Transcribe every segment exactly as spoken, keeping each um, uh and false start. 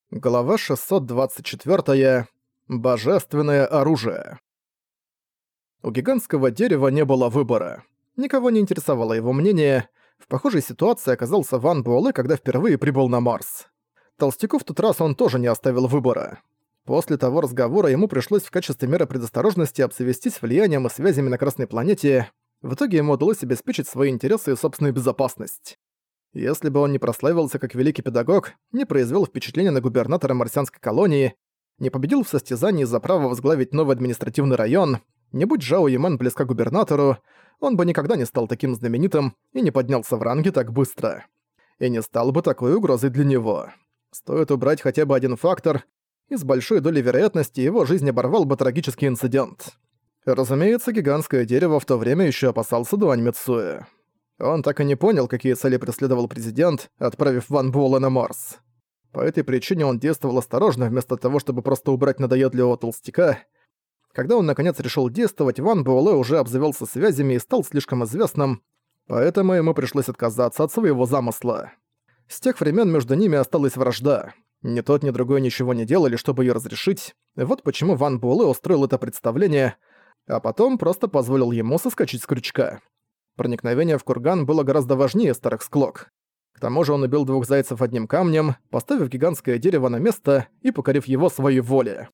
Глава шестьсот двадцать четыре. Божественное оружие. У гигантского дерева не было выбора. Никого не интересовало его мнение. В похожей ситуации оказался Ван Буэлэ, когда впервые прибыл на Марс. Толстяку в тот раз он тоже не оставил выбора. После того разговора ему пришлось в качестве меры предосторожности обзавестись влиянием и связями на Красной планете. В итоге ему удалось обеспечить свои интересы и собственную безопасность. Если бы он не прославился как великий педагог, не произвел впечатления на губернатора марсианской колонии, не победил в состязании за право возглавить новый административный район, не будь Жао Яман близка к губернатору, он бы никогда не стал таким знаменитым и не поднялся в ранге так быстро. И не стал бы такой угрозой для него. Стоит убрать хотя бы один фактор, и с большой долей вероятности его жизнь оборвал бы трагический инцидент. Разумеется, гигантское дерево в то время еще опасался Дуань Мицуэ. Он так и не понял, какие цели преследовал президент, отправив Ван Буэлэ на Марс. По этой причине он действовал осторожно, вместо того, чтобы просто убрать надоедливого толстяка. Когда он наконец решил действовать, Ван Буэлэ уже обзавелся связями и стал слишком известным, поэтому ему пришлось отказаться от своего замысла. С тех времен между ними осталась вражда. Ни тот, ни другой ничего не делали, чтобы ее разрешить. Вот почему Ван Буэлэ устроил это представление, а потом просто позволил ему соскочить с крючка. Проникновение в курган было гораздо важнее старых склок. К тому же он убил двух зайцев одним камнем, поставив гигантское дерево на место и покорив его своей воле.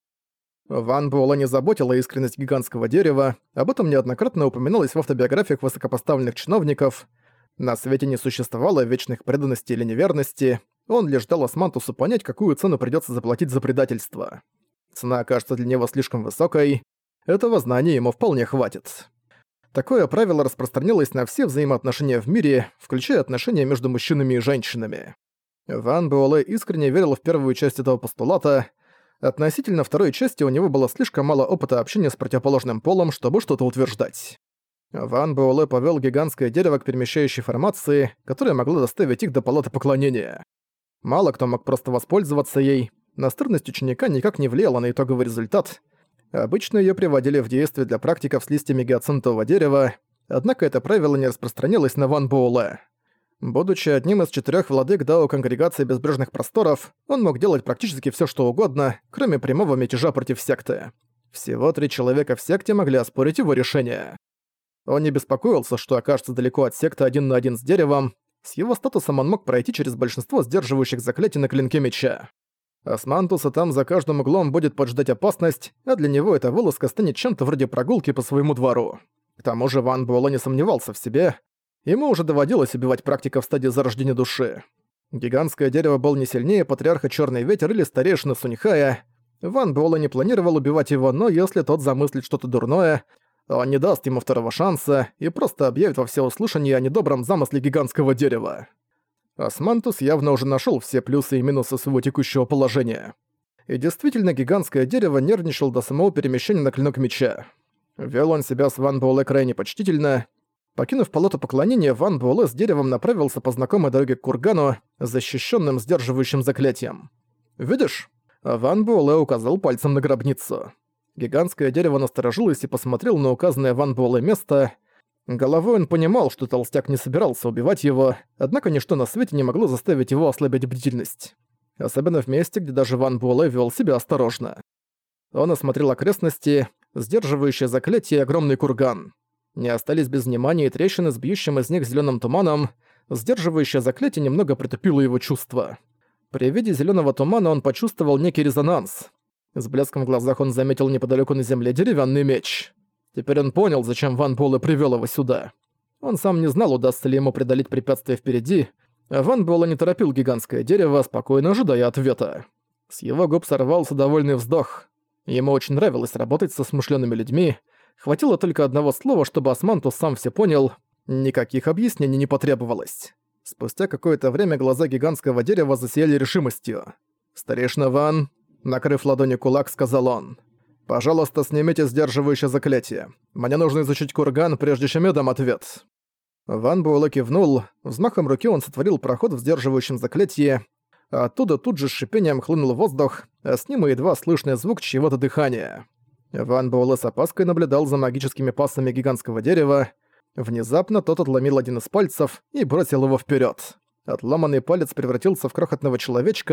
Ван Буэлэ не заботила искренность гигантского дерева, об этом неоднократно упоминалось в автобиографиях высокопоставленных чиновников. На свете не существовало вечных преданности или неверности, он лишь дал Османтусу понять, какую цену придется заплатить за предательство. Цена окажется для него слишком высокой, этого знания ему вполне хватит. Такое правило распространилось на все взаимоотношения в мире, включая отношения между мужчинами и женщинами. Ван Буэлэ искренне верил в первую часть этого постулата. Относительно второй части у него было слишком мало опыта общения с противоположным полом, чтобы что-то утверждать. Ван Буэлэ повёл гигантское дерево к перемещающей формации, которая могла доставить их до палаты поклонения. Мало кто мог просто воспользоваться ей, настырность ученика никак не влияла на итоговый результат. Обычно её приводили в действие для практиков с листьями гиацинтового дерева, однако это правило не распространялось на Ван Буэлэ. Будучи одним из четырёх владык Дао Конгрегации Безбрежных Просторов, он мог делать практически всё что угодно, кроме прямого мятежа против секты. Всего три человека в секте могли оспорить его решение. Он не беспокоился, что окажется далеко от секты один на один с деревом, с его статусом он мог пройти через большинство сдерживающих заклятий на клинке меча. Османтуса там за каждым углом будет поджидать опасность, а для него эта вылазка станет чем-то вроде прогулки по своему двору. К тому же Ван Буэлэ не сомневался в себе. Ему уже доводилось убивать практика в стадии зарождения души. Гигантское дерево был не сильнее патриарха Чёрный Ветер или старейшины Суньхая. Ван Буэлэ не планировал убивать его, но если тот замыслит что-то дурное, он не даст ему второго шанса и просто объявит во всеуслышание о недобром замысле гигантского дерева. Османтус явно уже нашёл все плюсы и минусы своего текущего положения. И действительно, гигантское дерево нервничал до самого перемещения на клинок меча. Вел он себя с Ван Буэлэ крайне почтительно. Покинув палату поклонения, Ван Буэлэ с деревом направился по знакомой дороге к кургану, защищенным сдерживающим заклятием. «Видишь?» Ван Буэлэ указал пальцем на гробницу. Гигантское дерево насторожилось и посмотрел на указанное Ван Буэлэ место. Головой он понимал, что толстяк не собирался убивать его, однако ничто на свете не могло заставить его ослабить бдительность. Особенно в месте, где даже Ван Буэлэ вел себя осторожно. Он осмотрел окрестности, сдерживающее заклятие и огромный курган. Не остались без внимания и трещины с бьющим из них зеленым туманом, сдерживающее заклятие немного притупило его чувства. При виде зеленого тумана он почувствовал некий резонанс. С блеском в глазах он заметил неподалеку на земле деревянный меч. Теперь он понял, зачем Ван Буэлэ привёл его сюда. Он сам не знал, удастся ли ему преодолеть препятствие впереди, а Ван Буэлэ не торопил гигантское дерево, спокойно ожидая ответа. С его губ сорвался довольный вздох. Ему очень нравилось работать со смышлёными людьми. Хватило только одного слова, чтобы Османтус сам все понял, никаких объяснений не потребовалось. Спустя какое-то время глаза гигантского дерева засияли решимостью. «Старейшина Ван», накрыв ладонью кулак, сказал он, «Пожалуйста, снимите сдерживающее заклятие. Мне нужно изучить курган, прежде чем я дам ответ». Ван Буэлэ кивнул, взмахом руки он сотворил проход в сдерживающем заклятии, а оттуда тут же с шипением хлынул воздух, а с ним и едва слышный звук чьего-то дыхания. Ван Буэлэ с опаской наблюдал за магическими пассами гигантского дерева. Внезапно тот отломил один из пальцев и бросил его вперед. Отломанный палец превратился в крохотного человечка,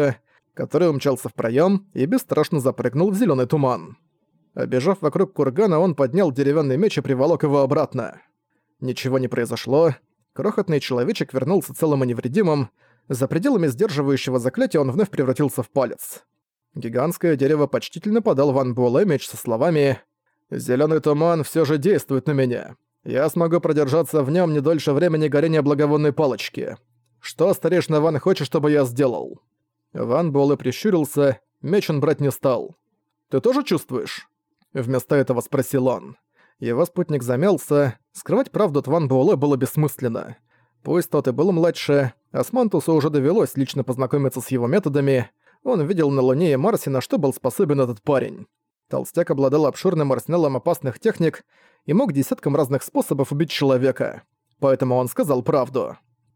который умчался в проем и бесстрашно запрыгнул в зеленый туман. Обежав вокруг кургана, он поднял деревянный меч и приволок его обратно. Ничего не произошло. Крохотный человечек вернулся целым и невредимым. За пределами сдерживающего заклятия он вновь превратился в палец. Гигантское дерево почтительно подал Ван Буэлэ меч со словами: «Зелёный туман всё же действует на меня. Я смогу продержаться в нём не дольше времени горения благовонной палочки. Что старейшина Ван хочет, чтобы я сделал?» Ван Буэлэ прищурился, меч он брать не стал. «Ты тоже чувствуешь?» Вместо этого спросил он. Его спутник замялся. Скрывать правду от Ван Буэлэ было бессмысленно. Пусть тот и был младше, Османтусу уже довелось лично познакомиться с его методами. Он видел на Луне и Марсе, на что был способен этот парень. Толстяк обладал обширным арсеналом опасных техник и мог десяткам разных способов убить человека. Поэтому он сказал правду.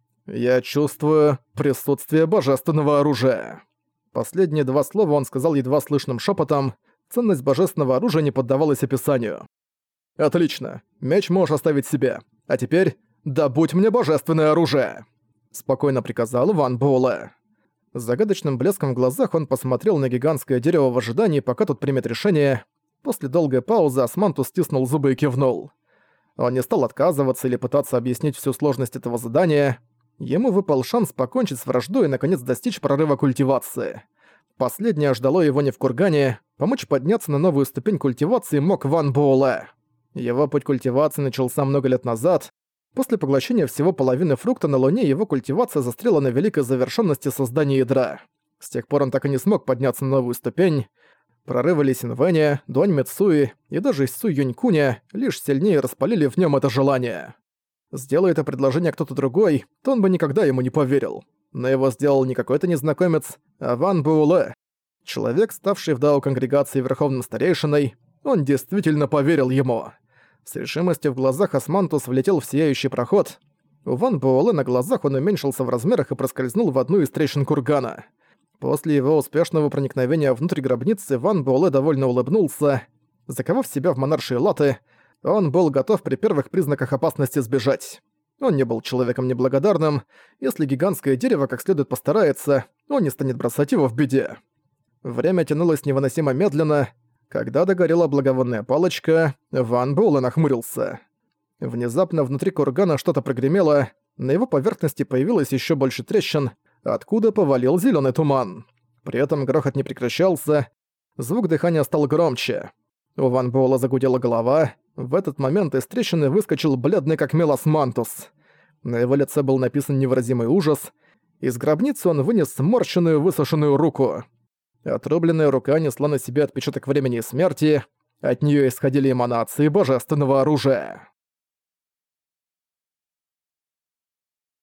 «Я чувствую присутствие божественного оружия». Последние два слова он сказал едва слышным шепотом. Ценность божественного оружия не поддавалась описанию. «Отлично. Меч можешь оставить себе. А теперь добудь мне божественное оружие!» Спокойно приказал Ван Буэлэ. С загадочным блеском в глазах он посмотрел на гигантское дерево в ожидании, пока тот примет решение. После долгой паузы Османтус стиснул зубы и кивнул. Он не стал отказываться или пытаться объяснить всю сложность этого задания. Ему выпал шанс покончить с враждой и наконец достичь прорыва культивации. Последнее ждало его не в кургане. Помочь подняться на новую ступень культивации мог Ван Буэлэ. Его путь культивации начался много лет назад. После поглощения всего половины фрукта на Луне его культивация застряла на великой завершенности создания ядра. С тех пор он так и не смог подняться на новую ступень. Прорывы Ли Синвэня, Дуань Мицуи и даже Ису Юнькуня лишь сильнее распалили в нем это желание. Сделай это предложение кто-то другой, то он бы никогда ему не поверил. Но его сделал не какой-то незнакомец, а Ван Буэлэ. Человек, ставший в дао конгрегации верховным старейшиной, он действительно поверил ему. С решимостью в глазах Османтус влетел в сияющий проход. У Ван Буэлэ на глазах он уменьшился в размерах и проскользнул в одну из трещин кургана. После его успешного проникновения внутрь гробницы Ван Буэлэ довольно улыбнулся. Заковав себя в монаршие латы, он был готов при первых признаках опасности сбежать. Он не был человеком неблагодарным. Если гигантское дерево как следует постарается, он не станет бросать его в беде. Время тянулось невыносимо медленно. Когда догорела благовонная палочка, Ван Буэлэ нахмурился. Внезапно внутри кургана что-то прогремело, на его поверхности появилось еще больше трещин, откуда повалил зеленый туман. При этом грохот не прекращался, звук дыхания стал громче. У Ван Буэлэ загудела голова, в этот момент из трещины выскочил бледный как мел Османтус. На его лице был написан невыразимый ужас. Из гробницы он вынес сморщенную высушенную руку. Отрубленная рука несла на себе отпечаток времени и смерти, от нее исходили эманации божественного оружия.